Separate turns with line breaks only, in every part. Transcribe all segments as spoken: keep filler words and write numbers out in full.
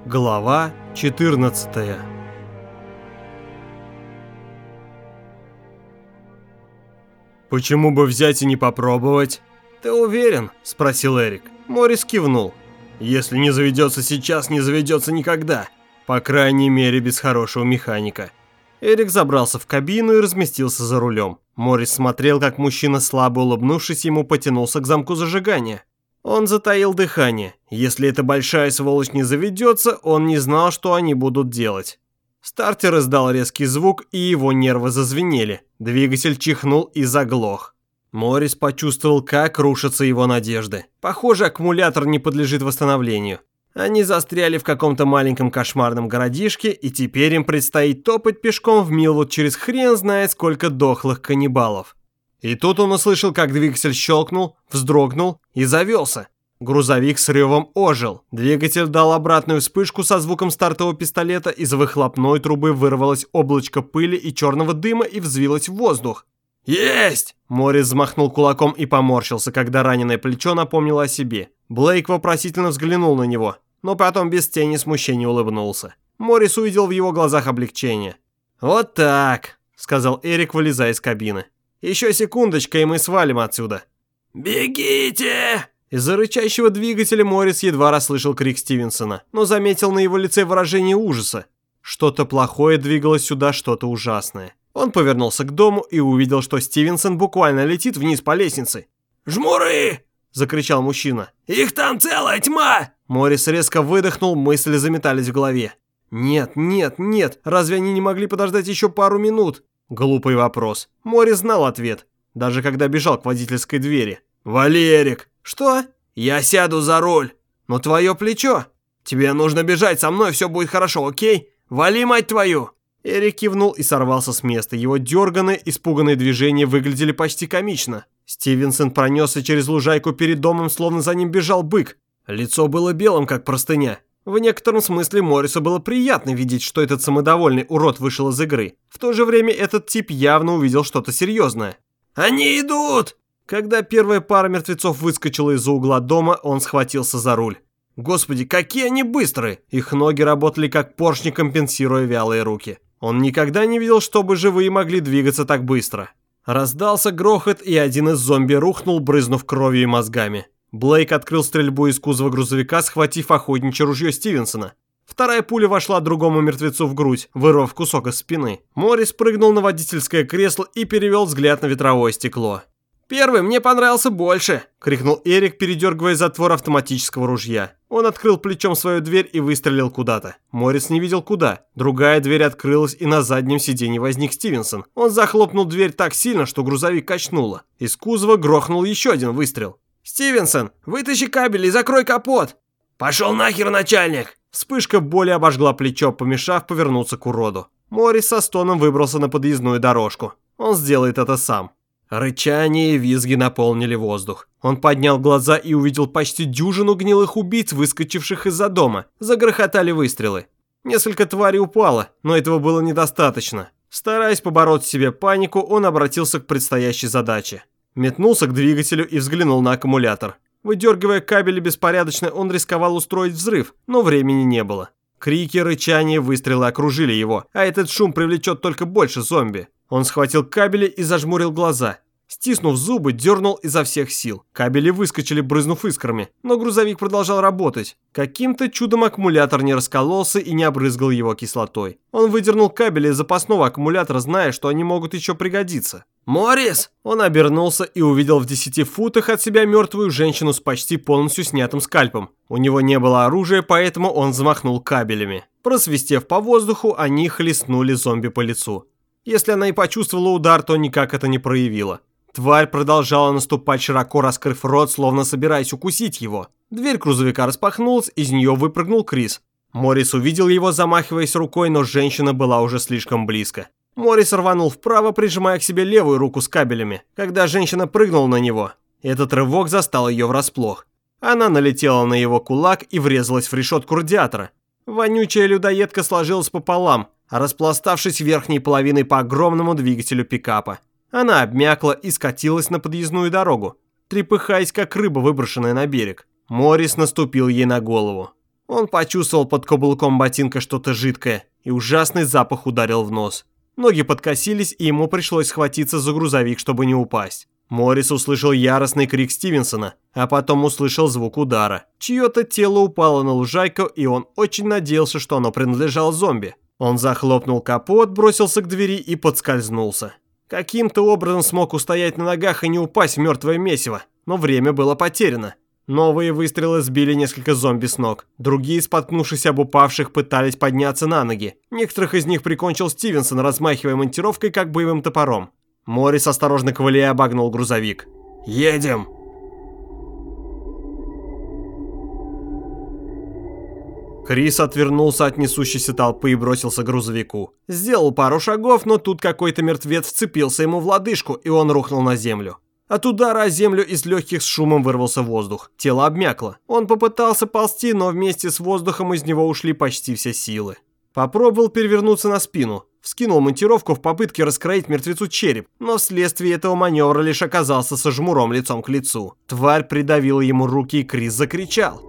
Глава четырнадцатая. «Почему бы взять и не попробовать?» «Ты уверен?» – спросил Эрик. Моррис кивнул. «Если не заведется сейчас, не заведется никогда. По крайней мере, без хорошего механика». Эрик забрался в кабину и разместился за рулем. Моррис смотрел, как мужчина, слабо улыбнувшись ему, потянулся к замку зажигания. Он затаил дыхание. Если эта большая сволочь не заведется, он не знал, что они будут делать. Стартер издал резкий звук, и его нервы зазвенели. Двигатель чихнул и заглох. Моррис почувствовал, как рушатся его надежды. Похоже, аккумулятор не подлежит восстановлению. Они застряли в каком-то маленьком кошмарном городишке, и теперь им предстоит топать пешком в Милвуд через хрен знает сколько дохлых каннибалов. И тут он услышал, как двигатель щелкнул, вздрогнул и завелся. Грузовик с ревом ожил. Двигатель дал обратную вспышку со звуком стартового пистолета, из выхлопной трубы вырвалось облачко пыли и черного дыма и взвилось в воздух. «Есть!» Моррис взмахнул кулаком и поморщился, когда раненое плечо напомнило о себе. Блейк вопросительно взглянул на него, но потом без тени смущения улыбнулся. Моррис увидел в его глазах облегчение. «Вот так», — сказал Эрик, вылезая из кабины. «Еще секундочка, и мы свалим отсюда». «Бегите!» Из-за рычащего двигателя Моррис едва расслышал крик Стивенсона, но заметил на его лице выражение ужаса. Что-то плохое двигалось сюда, что-то ужасное. Он повернулся к дому и увидел, что Стивенсон буквально летит вниз по лестнице. «Жмуры!» – закричал мужчина. «Их там целая тьма!» Моррис резко выдохнул, мысли заметались в голове. «Нет, нет, нет, разве они не могли подождать еще пару минут?» Глупый вопрос. Моррис знал ответ, даже когда бежал к водительской двери. «Валерик!» «Что?» «Я сяду за руль!» «Но твое плечо!» «Тебе нужно бежать со мной, все будет хорошо, окей? Вали, мать твою!» Эрик кивнул и сорвался с места. Его дерганные, испуганные движения выглядели почти комично. Стивенсон пронесся через лужайку перед домом, словно за ним бежал бык. Лицо было белым, как простыня. В некотором смысле Моррису было приятно видеть, что этот самодовольный урод вышел из игры. В то же время этот тип явно увидел что-то серьезное. «Они идут!» Когда первая пара мертвецов выскочила из-за угла дома, он схватился за руль. Господи, какие они быстрые! Их ноги работали как поршни, компенсируя вялые руки. Он никогда не видел, чтобы живые могли двигаться так быстро. Раздался грохот, и один из зомби рухнул, брызнув кровью и мозгами. Блейк открыл стрельбу из кузова грузовика, схватив охотничье ружье Стивенсона. Вторая пуля вошла другому мертвецу в грудь, вырвав кусок из спины. Моррис прыгнул на водительское кресло и перевел взгляд на ветровое стекло. «Первый мне понравился больше!» – крикнул Эрик, передергивая затвор автоматического ружья. Он открыл плечом свою дверь и выстрелил куда-то. Моррис не видел куда. Другая дверь открылась, и на заднем сиденье возник Стивенсон. Он захлопнул дверь так сильно, что грузовик качнуло. Из кузова грохнул еще один выстрел. «Стивенсон, вытащи кабель и закрой капот!» «Пошел нахер, начальник!» Вспышка боли обожгла плечо, помешав повернуться к уроду. Моррис со стоном выбрался на подъездную дорожку. Он сделает это сам. Рычание и визги наполнили воздух. Он поднял глаза и увидел почти дюжину гнилых убийц, выскочивших из-за дома. Загрохотали выстрелы. Несколько тварей упало, но этого было недостаточно. Стараясь побороть в себе панику, он обратился к предстоящей задаче. Метнулся к двигателю и взглянул на аккумулятор. Выдергивая кабели беспорядочно, он рисковал устроить взрыв, но времени не было. Крики, рычание, выстрелы окружили его, а этот шум привлечет только больше зомби. Он схватил кабели и зажмурил глаза. Стиснув зубы, дернул изо всех сил. Кабели выскочили, брызнув искрами, но грузовик продолжал работать. Каким-то чудом аккумулятор не раскололся и не обрызгал его кислотой. Он выдернул кабели из запасного аккумулятора, зная, что они могут еще пригодиться. «Моррис!» Он обернулся и увидел в десяти футах от себя мертвую женщину с почти полностью снятым скальпом. У него не было оружия, поэтому он взмахнул кабелями. Просвистев по воздуху, они хлестнули зомби по лицу. Если она и почувствовала удар, то никак это не проявила. Тварь продолжала наступать, широко раскрыв рот, словно собираясь укусить его. Дверь грузовика распахнулась, из нее выпрыгнул Крис. Моррис увидел его, замахиваясь рукой, но женщина была уже слишком близко. Моррис рванул вправо, прижимая к себе левую руку с кабелями, когда женщина прыгнула на него. Этот рывок застал ее врасплох. Она налетела на его кулак и врезалась в решетку радиатора. Вонючая людоедка сложилась пополам, распластавшись верхней половиной по огромному двигателю пикапа. Она обмякла и скатилась на подъездную дорогу, трепыхаясь, как рыба, выброшенная на берег. Моррис наступил ей на голову. Он почувствовал под каблуком ботинка что-то жидкое, и ужасный запах ударил в нос. Ноги подкосились, и ему пришлось схватиться за грузовик, чтобы не упасть. Моррис услышал яростный крик Стивенсона, а потом услышал звук удара. Чье-то тело упало на лужайку, и он очень надеялся, что оно принадлежало зомби. Он захлопнул капот, бросился к двери и подскользнулся. Каким-то образом смог устоять на ногах и не упасть в мертвое месиво, но время было потеряно. Новые выстрелы сбили несколько зомби с ног. Другие, споткнувшись об упавших, пытались подняться на ноги. Некоторых из них прикончил Стивенсон, размахивая монтировкой, как боевым топором. Моррис осторожно ковыляя обогнул грузовик. «Едем!» Крис отвернулся от несущейся толпы и бросился к грузовику. Сделал пару шагов, но тут какой-то мертвец вцепился ему в лодыжку, и он рухнул на землю. От удара о землю из легких с шумом вырвался воздух. Тело обмякло. Он попытался ползти, но вместе с воздухом из него ушли почти все силы. Попробовал перевернуться на спину. Вскинул монтировку в попытке раскроить мертвецу череп, но вследствие этого маневра лишь оказался со жмуром лицом к лицу. Тварь придавила ему руки, и Крис закричал.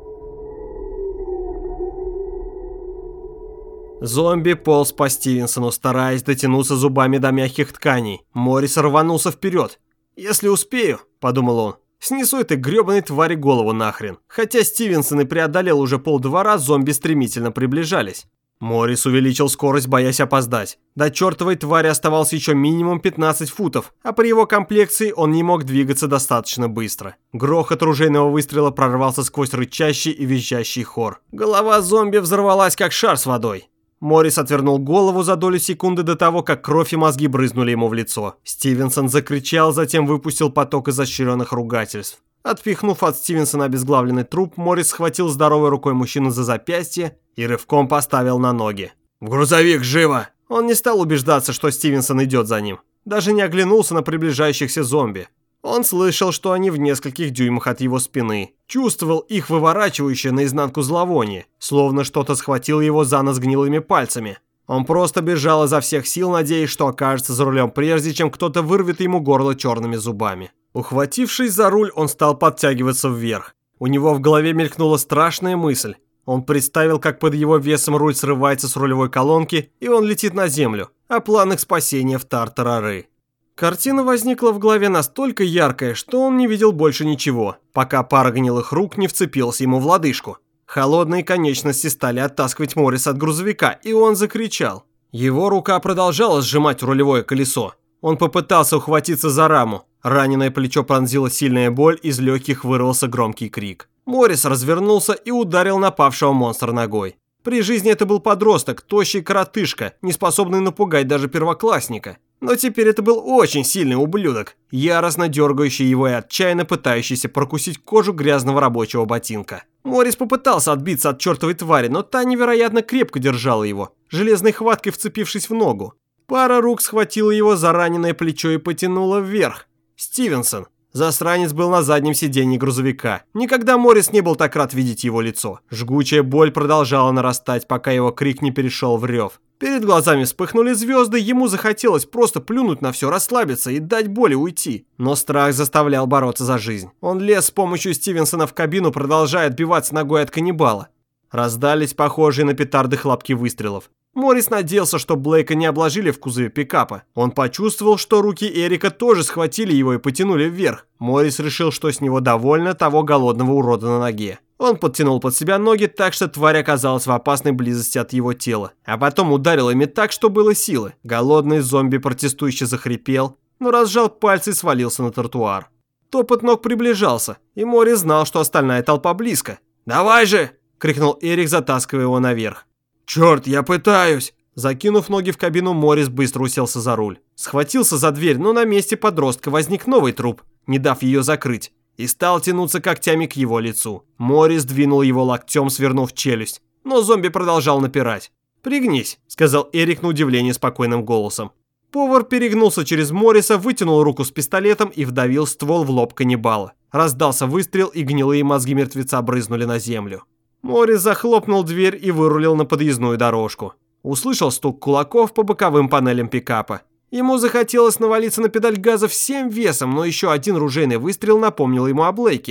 Зомби полз по Стивенсону, стараясь дотянуться зубами до мягких тканей. Моррис рванулся вперед. «Если успею», — подумал он, — «снесу этой гребаной твари голову нахрен». Хотя Стивенсон и преодолел уже полдвора, зомби стремительно приближались. Моррис увеличил скорость, боясь опоздать. До чертовой твари оставалось еще минимум пятнадцать футов, а при его комплекции он не мог двигаться достаточно быстро. Грохот ружейного выстрела прорвался сквозь рычащий и визжащий хор. Голова зомби взорвалась, как шар с водой. Моррис отвернул голову за долю секунды до того, как кровь и мозги брызнули ему в лицо. Стивенсон закричал, затем выпустил поток изощренных ругательств. Отпихнув от Стивенсона обезглавленный труп, Моррис схватил здоровой рукой мужчину за запястье и рывком поставил на ноги. «В грузовик, живо!» Он не стал убеждаться, что Стивенсон идет за ним. Даже не оглянулся на приближающихся зомби. Он слышал, что они в нескольких дюймах от его спины. Чувствовал их выворачивающее наизнанку зловоние, словно что-то схватило его за нос гнилыми пальцами. Он просто бежал изо всех сил, надеясь, что окажется за рулем, прежде чем кто-то вырвет ему горло черными зубами. Ухватившись за руль, он стал подтягиваться вверх. У него в голове мелькнула страшная мысль. Он представил, как под его весом руль срывается с рулевой колонки, и он летит на землю, а план их спасения в тартарары. Картина возникла в голове настолько яркая, что он не видел больше ничего, пока пара гнилых рук не вцепилась ему в лодыжку. Холодные конечности стали оттаскивать Морриса от грузовика, и он закричал. Его рука продолжала сжимать рулевое колесо. Он попытался ухватиться за раму. Раненое плечо пронзила сильная боль, из легких вырвался громкий крик. Моррис развернулся и ударил напавшего монстра ногой. При жизни это был подросток, тощий коротышка, не способный напугать даже первоклассника. Но теперь это был очень сильный ублюдок, яростно дергающий его и отчаянно пытающийся прокусить кожу грязного рабочего ботинка. Моррис попытался отбиться от чертовой твари, но та невероятно крепко держала его, железной хваткой вцепившись в ногу. Пара рук схватила его за раненое плечо и потянула вверх. Стивенсон. Засранец был на заднем сиденье грузовика. Никогда Моррис не был так рад видеть его лицо. Жгучая боль продолжала нарастать, пока его крик не перешел в рев. Перед глазами вспыхнули звезды, ему захотелось просто плюнуть на все, расслабиться и дать боли уйти. Но страх заставлял бороться за жизнь. Он лез с помощью Стивенсона в кабину, продолжая отбиваться ногой от каннибала. Раздались похожие на петарды хлопки выстрелов. Моррис надеялся, что Блейка не обложили в кузове пикапа. Он почувствовал, что руки Эрика тоже схватили его и потянули вверх. Моррис решил, что с него довольно того голодного урода на ноге. Он подтянул под себя ноги так, что тварь оказалась в опасной близости от его тела. А потом ударил ими так, что было силы. Голодный зомби протестующе захрипел, но разжал пальцы и свалился на тротуар. Топот ног приближался, и Моррис знал, что остальная толпа близко. «Давай же!» – крикнул Эрик, затаскивая его наверх. «Черт, я пытаюсь!» Закинув ноги в кабину, Моррис быстро уселся за руль. Схватился за дверь, но на месте подростка возник новый труп, не дав ее закрыть, и стал тянуться когтями к его лицу. Моррис двинул его локтем, свернув челюсть, но зомби продолжал напирать. «Пригнись», — сказал Эрик на удивление спокойным голосом. Повар перегнулся через Морриса, вытянул руку с пистолетом и вдавил ствол в лоб каннибала. Раздался выстрел, и гнилые мозги мертвеца брызнули на землю. Моррис захлопнул дверь и вырулил на подъездную дорожку. Услышал стук кулаков по боковым панелям пикапа. Ему захотелось навалиться на педаль газа всем весом, но еще один ружейный выстрел напомнил ему о Блейке.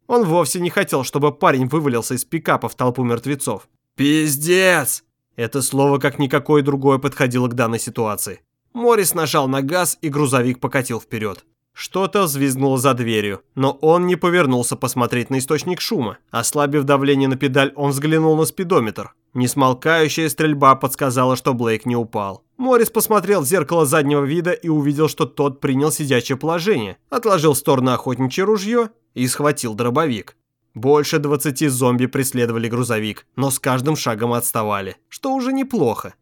Он вовсе не хотел, чтобы парень вывалился из пикапа в толпу мертвецов. «Пиздец!» Это слово, как никакое другое, подходило к данной ситуации. Моррис нажал на газ, и грузовик покатил вперед. Что-то взвизгнуло за дверью, но он не повернулся посмотреть на источник шума. Ослабив давление на педаль, он взглянул на спидометр. Несмолкающая стрельба подсказала, что Блейк не упал. Моррис посмотрел в зеркало заднего вида и увидел, что тот принял сидячее положение, отложил в сторону охотничье ружье и схватил дробовик. Больше двадцати зомби преследовали грузовик, но с каждым шагом отставали, что уже неплохо.